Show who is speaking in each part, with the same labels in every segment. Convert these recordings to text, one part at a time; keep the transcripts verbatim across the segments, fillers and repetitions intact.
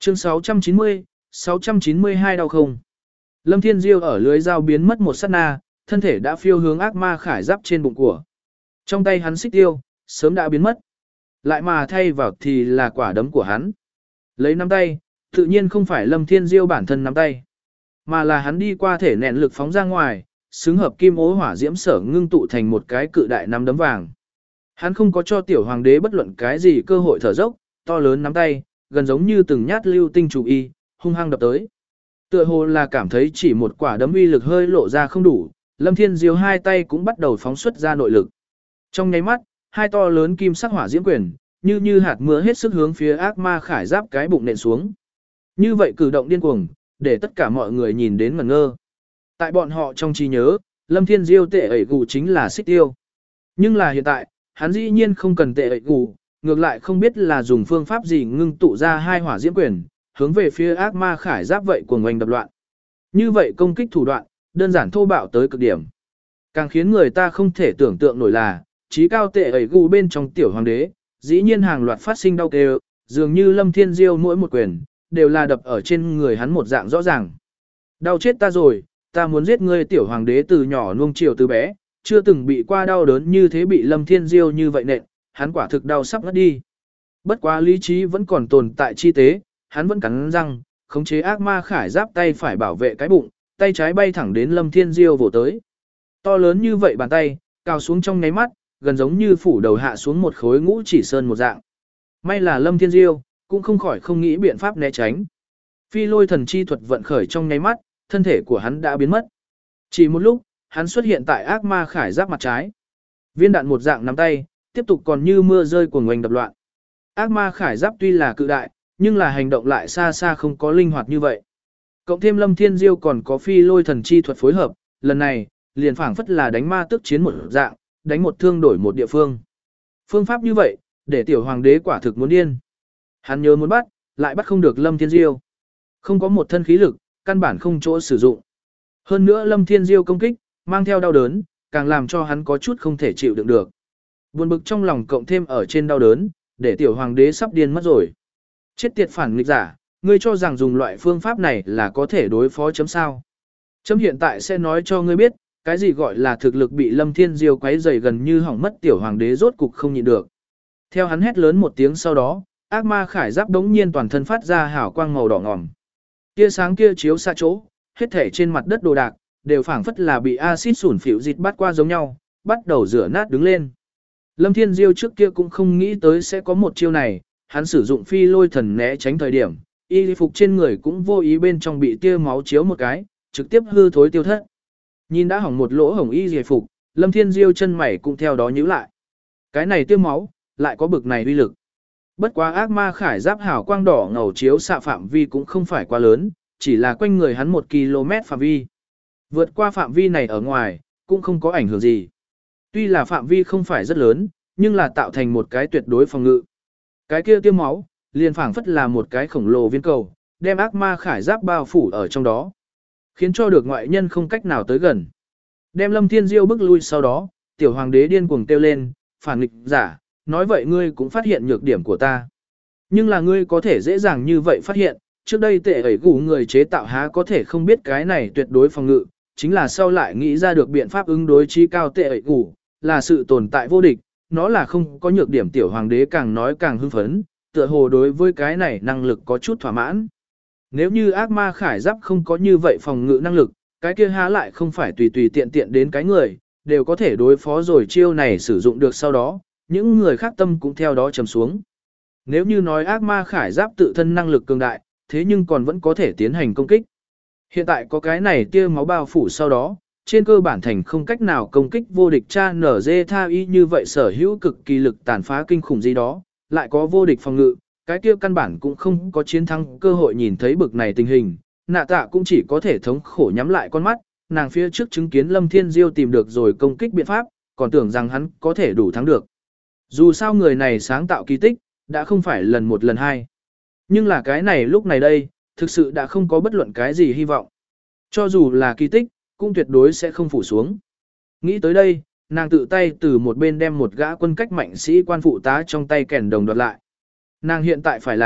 Speaker 1: Chương sáu trăm chín mươi, sáu trăm chín mươi hai đau không. Lâm Thiên Diêu ở lưới dao biến mất một sát na, thân thể đã phiêu hướng ác ma khải giáp trên bụng của. Trong tay hắn xích tiêu, sớm đã biến mất. Lại mà thay vào thì là quả đấm của hắn. Lấy nắm tay, tự nhiên không phải Lâm Thiên Diêu bản thân nắm tay, mà là hắn đi qua thể nện lực phóng ra ngoài, xứng hợp kim ố hỏa diễm sở ngưng tụ thành một cái cự đại nắm đấm vàng. Hắn không có cho tiểu hoàng đế bất luận cái gì cơ hội thở dốc, to lớn nắm tay, gần giống như từng nhát lưu tinh chủ y, hung hăng đập tới. Tựa hồ là cảm thấy chỉ một quả đấm uy lực hơi lộ ra không đủ, Lâm Thiên Diêu hai tay cũng bắt đầu phóng xuất ra nội lực. Trong nháy mắt, hai to lớn kim sắc hỏa diễm quyền, như như hạt mưa hết sức hướng phía ác ma khải giáp cái bụng nện xuống. Như vậy cử động điên cuồng, để tất cả mọi người nhìn đến ngẩn ngơ. Tại bọn họ trong trí nhớ, Lâm Thiên Diêu tệ ẩy gù chính là xích tiêu. Nhưng là hiện tại, hắn dĩ nhiên không cần tệ ẩy gù, ngược lại không biết là dùng phương pháp gì ngưng tụ ra hai hỏa diễm quyền, hướng về phía ác ma khải giáp vậy của ngoành đập loạn. Như vậy công kích thủ đoạn, đơn giản thô bạo tới cực điểm. Càng khiến người ta không thể tưởng tượng nổi là, trí cao tệ ẩy gù bên trong tiểu hoàng đế, dĩ nhiên hàng loạt phát sinh đau kêu, dường như Lâm Thiên Diêu mỗi một quyền, đều là đập ở trên người hắn một dạng rõ ràng. Đau chết ta rồi, ta muốn giết ngươi tiểu hoàng đế từ nhỏ nuông chiều từ bé, chưa từng bị qua đau đớn như thế bị Lâm Thiên Diêu như vậy nện, hắn quả thực đau sắp ngất đi. Bất quá lý trí vẫn còn tồn tại chi tế, hắn vẫn cắn răng, khống chế ác ma khải giáp tay phải bảo vệ cái bụng, tay trái bay thẳng đến Lâm Thiên Diêu vỗ tới. To lớn như vậy bàn tay, cào xuống trong nháy mắt, gần giống như phủ đầu hạ xuống một khối ngũ chỉ sơn một dạng. May là Lâm Thiên Diêu cũng không khỏi không nghĩ biện pháp né tránh. Phi lôi thần chi thuật vận khởi trong nháy mắt, thân thể của hắn đã biến mất. Chỉ một lúc, hắn xuất hiện tại ác ma khải giáp mặt trái. Viên đạn một dạng nắm tay, tiếp tục còn như mưa rơi của ngoành đập loạn. Ác ma khải giáp tuy là cự đại, nhưng là hành động lại xa xa không có linh hoạt như vậy. Cộng thêm Lâm Thiên Diêu còn có phi lôi thần chi thuật phối hợp, lần này, liền phảng phất là đánh ma tức chiến một dạng, đánh một thương đổi một địa phương. Phương pháp như vậy, để tiểu hoàng đế quả thực muốn điên. Hắn nhớ muốn bắt, lại bắt không được Lâm Thiên Diêu. Không có một thân khí lực, căn bản không chỗ sử dụng. Hơn nữa Lâm Thiên Diêu công kích, mang theo đau đớn, càng làm cho hắn có chút không thể chịu đựng được. Buồn bực trong lòng cộng thêm ở trên đau đớn, để tiểu hoàng đế sắp điên mất rồi. Chết tiệt phản nghịch giả, ngươi cho rằng dùng loại phương pháp này là có thể đối phó chấm sao. Chấm hiện tại sẽ nói cho ngươi biết, cái gì gọi là thực lực bị Lâm Thiên Diêu quấy rầy gần như hỏng mất tiểu hoàng đế rốt cục không nhịn được. Theo hắn hét lớn một tiếng sau đó, ác ma khải giáp đống nhiên toàn thân phát ra hào quang màu đỏ ngòm. Tia sáng kia chiếu xa chỗ, hết thể trên mặt đất đồ đạc, đều phảng phất là bị axit sủn phịu dịch bắt qua giống nhau, bắt đầu rửa nát đứng lên. Lâm Thiên Diêu trước kia cũng không nghĩ tới sẽ có một chiêu này, hắn sử dụng phi lôi thần né tránh thời điểm, y phục trên người cũng vô ý bên trong bị tia máu chiếu một cái, trực tiếp hư thối tiêu thất. Nhìn đã hỏng một lỗ hổng y phục, Lâm Thiên Diêu chân mày cũng theo đó nhíu lại. Cái này tia máu, lại có bực này uy lực. Bất quá ác ma khải giáp hào quang đỏ ngầu chiếu xạ phạm vi cũng không phải quá lớn, chỉ là quanh người hắn một ki lô mét phạm vi. Vượt qua phạm vi này ở ngoài, cũng không có ảnh hưởng gì. Tuy là phạm vi không phải rất lớn, nhưng là tạo thành một cái tuyệt đối phòng ngự. Cái kia tiêm máu, liền phảng phất là một cái khổng lồ viên cầu, đem ác ma khải giáp bao phủ ở trong đó, khiến cho được ngoại nhân không cách nào tới gần. Đem Lâm Thiên Diêu bước lui sau đó, tiểu hoàng đế điên cuồng kêu lên, phản nghịch giả, nói vậy ngươi cũng phát hiện nhược điểm của ta. Nhưng là ngươi có thể dễ dàng như vậy phát hiện, trước đây tệ ẩy gù người chế tạo há có thể không biết cái này tuyệt đối phòng ngự, chính là sau lại nghĩ ra được biện pháp ứng đối trí cao tệ ẩy gù, là sự tồn tại vô địch, nó là không có nhược điểm tiểu hoàng đế càng nói càng hưng phấn, tựa hồ đối với cái này năng lực có chút thỏa mãn. Nếu như ác ma khải giáp không có như vậy phòng ngự năng lực, cái kia há lại không phải tùy tùy tiện tiện đến cái người, đều có thể đối phó rồi chiêu này sử dụng được sau đó, những người khác tâm cũng theo đó trầm xuống. Nếu như nói ác ma khải giáp tự thân năng lực cường đại, thế nhưng còn vẫn có thể tiến hành công kích. Hiện tại có cái này tia máu bao phủ sau đó, trên cơ bản thành không cách nào công kích vô địch cha nở dê tha y như vậy sở hữu cực kỳ lực tàn phá kinh khủng gì đó, lại có vô địch phòng ngự, cái kia căn bản cũng không có chiến thắng cơ hội nhìn thấy bực này tình hình, nạ tạ cũng chỉ có thể thống khổ nhắm lại con mắt, nàng phía trước chứng kiến Lâm Thiên Diêu tìm được rồi công kích biện pháp, còn tưởng rằng hắn có thể đủ thắng được. Dù sao người này sáng tạo kỳ tích, đã không phải lần một lần hai. Nhưng là cái này lúc này đây, thực sự đã không có bất luận cái gì hy vọng. Cho dù là kỳ tích, cũng tuyệt đối sẽ không phủ xuống. Nghĩ tới đây, nàng tự tay từ một bên đem một gã quân cách mạnh sĩ quan phụ tá trong tay kèn đồng đoạt lại. Nàng hiện tại phải làm,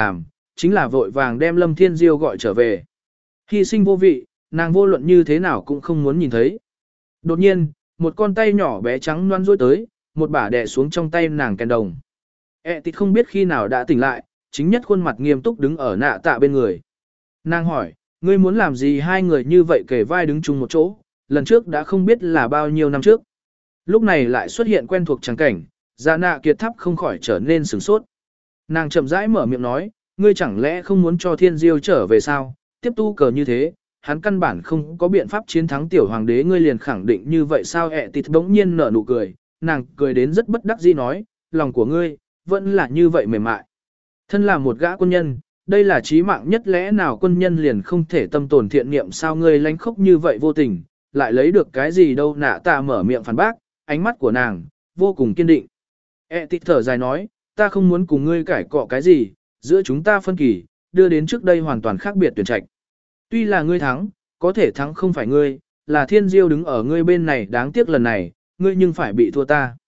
Speaker 1: chính là vội vàng đem Lâm Thiên Diêu gọi trở về. Hy sinh vô vị, nàng vô luận như thế nào cũng không muốn nhìn thấy. Đột nhiên, một con tay nhỏ bé trắng loan rối tới, một bả đè xuống trong tay nàng kèn đồng. E tịt không biết khi nào đã tỉnh lại, chính nhất khuôn mặt nghiêm túc đứng ở nạ tạ bên người. Nàng hỏi, ngươi muốn làm gì hai người như vậy kề vai đứng chung một chỗ, lần trước đã không biết là bao nhiêu năm trước. Lúc này lại xuất hiện quen thuộc trắng cảnh, dạ nạ kiệt thắp không khỏi trở nên sửng sốt. Nàng chậm rãi mở miệng nói, ngươi chẳng lẽ không muốn cho thiên diêu trở về sao, tiếp tu cờ như thế, hắn căn bản không có biện pháp chiến thắng tiểu hoàng đế, ngươi liền khẳng định như vậy sao? E tịt bỗng nhiên nở nụ cười, nàng cười đến rất bất đắc dĩ nói, lòng của ngươi, vẫn là như vậy mềm mại. Thân là một gã quân nhân, đây là chí mạng nhất, lẽ nào quân nhân liền không thể tâm tồn thiện niệm sao? Ngươi lánh khóc như vậy vô tình, lại lấy được cái gì đâu? Nạ tạ mở miệng phản bác, ánh mắt của nàng, vô cùng kiên định. E tịt thở dài nói, ta không muốn cùng ngươi cãi cọ cái gì, giữa chúng ta phân kỳ, đưa đến trước đây hoàn toàn khác biệt tuyển trạch. Tuy là ngươi thắng, có thể thắng không phải ngươi, là thiên diêu đứng ở ngươi bên này, đáng tiếc lần này, ngươi nhưng phải bị thua ta.